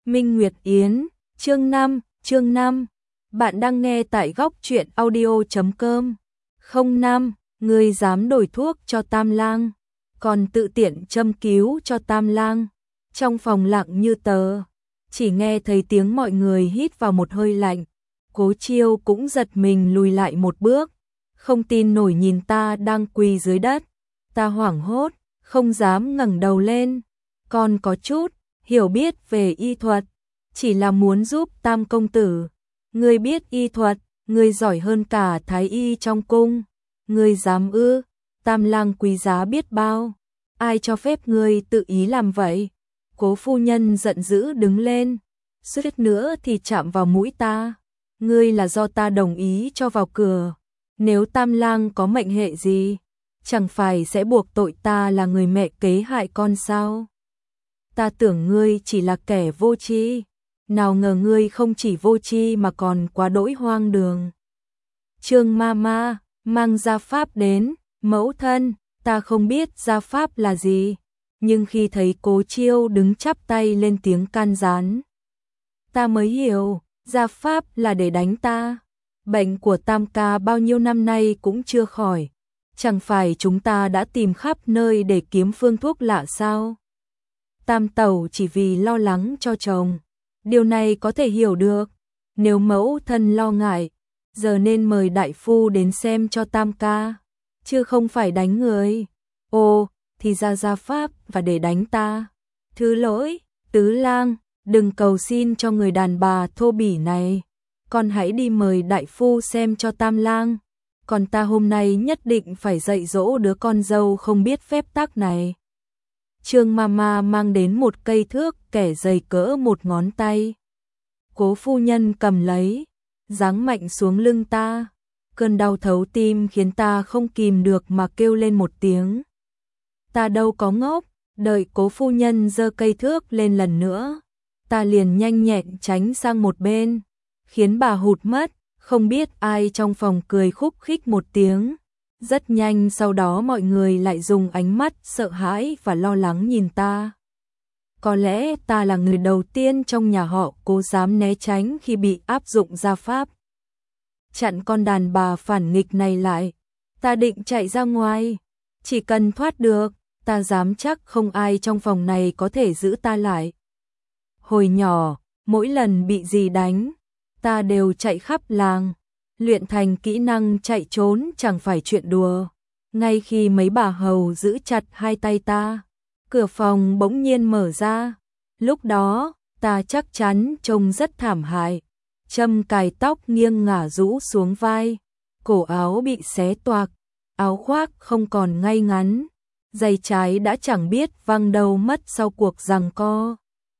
Minh Nguyệt Yến, chương 5. Bạn đang nghe tại góc truyện audio.com. 05, ngươi dám đổi thuốc cho Tam Lang, còn tự tiện châm cứu cho Tam Lang. Trong phòng lặng như tờ, chỉ nghe thấy tiếng mọi người hít vào một hơi lạnh. Cố Chiêu cũng giật mình lùi lại một bước, không tin nổi nhìn ta đang quỳ dưới đất. Ta hoảng hốt, không dám ngẩng đầu lên. Còn có chút hiểu biết về y thuật, chỉ là muốn giúp Tam công tử. Ngươi biết y thuật, ngươi giỏi hơn cả thái y trong cung. Ngươi dám ư? Tam Lang quý giá biết bao, ai cho phép ngươi tự ý làm vậy? Cố phu nhân giận dữ đứng lên, suýt nữa thì chạm vào mũi ta. Ngươi là do ta đồng ý cho vào cửa. Nếu Tam Lang có mệnh hệ gì, chẳng phải sẽ buộc tội ta là người mẹ kế hại con sao? Ta tưởng ngươi chỉ là kẻ vô tri, nào ngờ ngươi không chỉ vô tri mà còn quá đỗi hoang đường. Trương Mama mang gia pháp đến. Mẫu thân, ta không biết gia pháp là gì, nhưng khi thấy Cố Chiêu đứng chắp tay lên tiếng can gián, ta mới hiểu, gia pháp là để đánh ta. Bệnh của Tam ca bao nhiêu năm nay cũng chưa khỏi, chẳng phải chúng ta đã tìm khắp nơi để kiếm phương thuốc lạ sao? Tam tẩu chỉ vì lo lắng cho chồng, điều này có thể hiểu được. Nếu mẫu thân lo ngại, giờ nên mời đại phu đến xem cho Tam ca, chứ không phải đánh người. Ồ, thì ra gia pháp và để đánh ta. Thứ lỗi, Tứ Lang, đừng cầu xin cho người đàn bà thô bỉ này. Con hãy đi mời đại phu xem cho Tam Lang. Còn ta hôm nay nhất định phải dạy dỗ đứa con dâu không biết phép tắc này. Trương Mama mang đến một cây thước kẻ dày cỡ một ngón tay. Cố phu nhân cầm lấy, giáng mạnh xuống lưng ta. Cơn đau thấu tim khiến ta không kìm được mà kêu lên một tiếng. Ta đâu có ngốc, đợi cố phu nhân giơ cây thước lên lần nữa, ta liền nhanh nhẹn tránh sang một bên, khiến bà hụt mất. Không biết ai trong phòng cười khúc khích một tiếng. Rất nhanh sau đó mọi người lại dùng ánh mắt sợ hãi và lo lắng nhìn ta. Có lẽ ta là người đầu tiên trong nhà họ Cố dám né tránh khi bị áp dụng gia pháp. Chặn con đàn bà phản nghịch này lại. Ta định chạy ra ngoài, chỉ cần thoát được, ta dám chắc không ai trong phòng này có thể giữ ta lại. Hồi nhỏ, mỗi lần bị dì đánh, ta đều chạy khắp làng, luyện thành kỹ năng chạy trốn chẳng phải chuyện đùa. Ngay khi mấy bà hầu giữ chặt hai tay ta, cửa phòng bỗng nhiên mở ra. Lúc đó, ta chắc chắn trông rất thảm hại. Châm cài tóc nghiêng ngả rũ xuống vai, cổ áo bị xé toạc, áo khoác không còn ngay ngắn, giày trái đã chẳng biết văng đâu mất sau cuộc giằng co.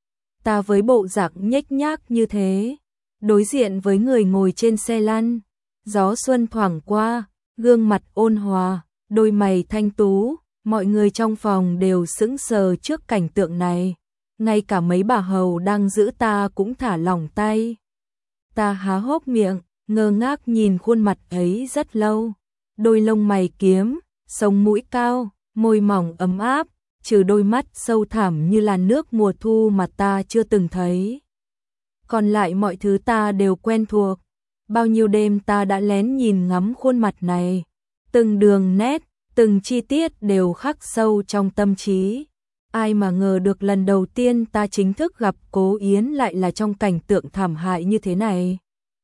Ta với bộ dạng nhếch nhác như thế, đối diện với người ngồi trên xe lăn, gió xuân thoảng qua, gương mặt ôn hòa, đôi mày thanh tú, mọi người trong phòng đều sững sờ trước cảnh tượng này. Ngay cả mấy bà hầu đang giữ ta cũng thả lỏng tay. Ta há hốc miệng, ngơ ngác nhìn khuôn mặt ấy rất lâu. Đôi lông mày kiếm, sống mũi cao, môi mỏng ấm áp, trừ đôi mắt sâu thẳm như làn nước mùa thu mà ta chưa từng thấy. Còn lại mọi thứ ta đều quen thuộc. Bao nhiêu đêm ta đã lén nhìn ngắm khuôn mặt này. Từng đường nét, từng chi tiết đều khắc sâu trong tâm trí. Ai mà ngờ được lần đầu tiên ta chính thức gặp Cố Yến lại là trong cảnh tượng thảm hại như thế này.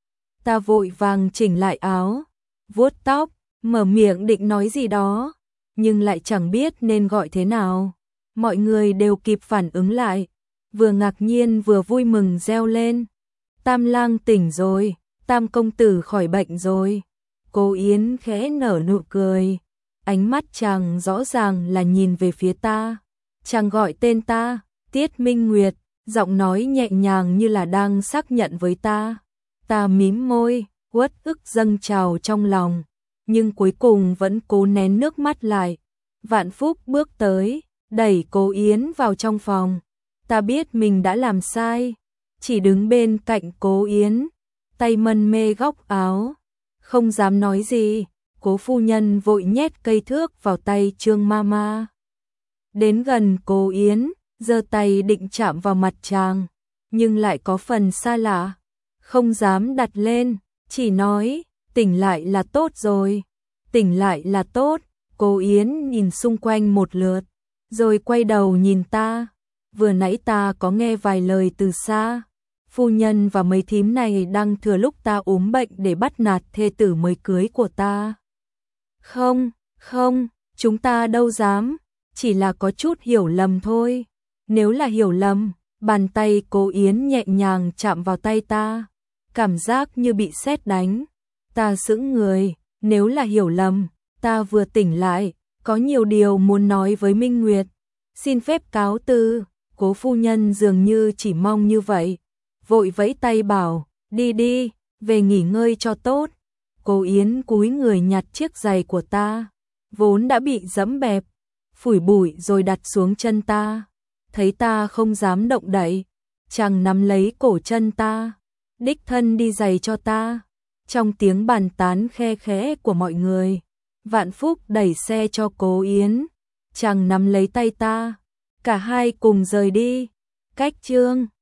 Ta vội vàng chỉnh lại áo, vuốt tóc, mở miệng định nói gì đó, nhưng lại chẳng biết nên gọi thế nào. Mọi người đều kịp phản ứng lại, vừa ngạc nhiên vừa vui mừng reo lên. Tam Lang tỉnh rồi, Tam công tử khỏi bệnh rồi. Cố Yến khẽ nở nụ cười, ánh mắt chàng rõ ràng là nhìn về phía ta. Chàng gọi tên ta, Tiết Minh Nguyệt, giọng nói nhẹ nhàng như là đang xác nhận với ta. Ta mím môi, uất ức dâng trào trong lòng, nhưng cuối cùng vẫn cố nén nước mắt lại. Vạn Phúc bước tới, đẩy Cố Yến vào trong phòng. Ta biết mình đã làm sai, chỉ đứng bên cạnh Cố Yến, tay mân mê góc áo, không dám nói gì. Cố phu nhân vội nhét cây thước vào tay Trương Mama. Đến gần Cố Yến, giơ tay định chạm vào mặt chàng, nhưng lại có phần xa lạ, không dám đặt lên, chỉ nói, tỉnh lại là tốt rồi, tỉnh lại là tốt. Cố Yến nhìn xung quanh một lượt, rồi quay đầu nhìn ta, vừa nãy ta có nghe vài lời từ xa, phu nhân và mấy thím này đang thừa lúc ta ốm bệnh để bắt nạt thê tử mới cưới của ta. Không, không, chúng ta đâu dám, chỉ là có chút hiểu lầm thôi. Nếu là hiểu lầm, bàn tay Cố Yến nhẹ nhàng chạm vào tay ta, cảm giác như bị sét đánh. Ta sững người, nếu là hiểu lầm, ta vừa tỉnh lại, có nhiều điều muốn nói với Minh Nguyệt. Xin phép cáo từ. Cố phu nhân dường như chỉ mong như vậy, vội vẫy tay bảo, đi đi, về nghỉ ngơi cho tốt. Cố Yến cúi người nhặt chiếc giày của ta, vốn đã bị dẫm bẹp, phủi bụi rồi đặt xuống chân ta. Thấy ta không dám động đậy, chàng nắm lấy cổ chân ta, đích thân đi giày cho ta. Trong tiếng bàn tán khe khẽ của mọi người, Vạn Phúc đẩy xe cho Cố Yến, chàng nắm lấy tay ta, cả hai cùng rời đi. Cách chương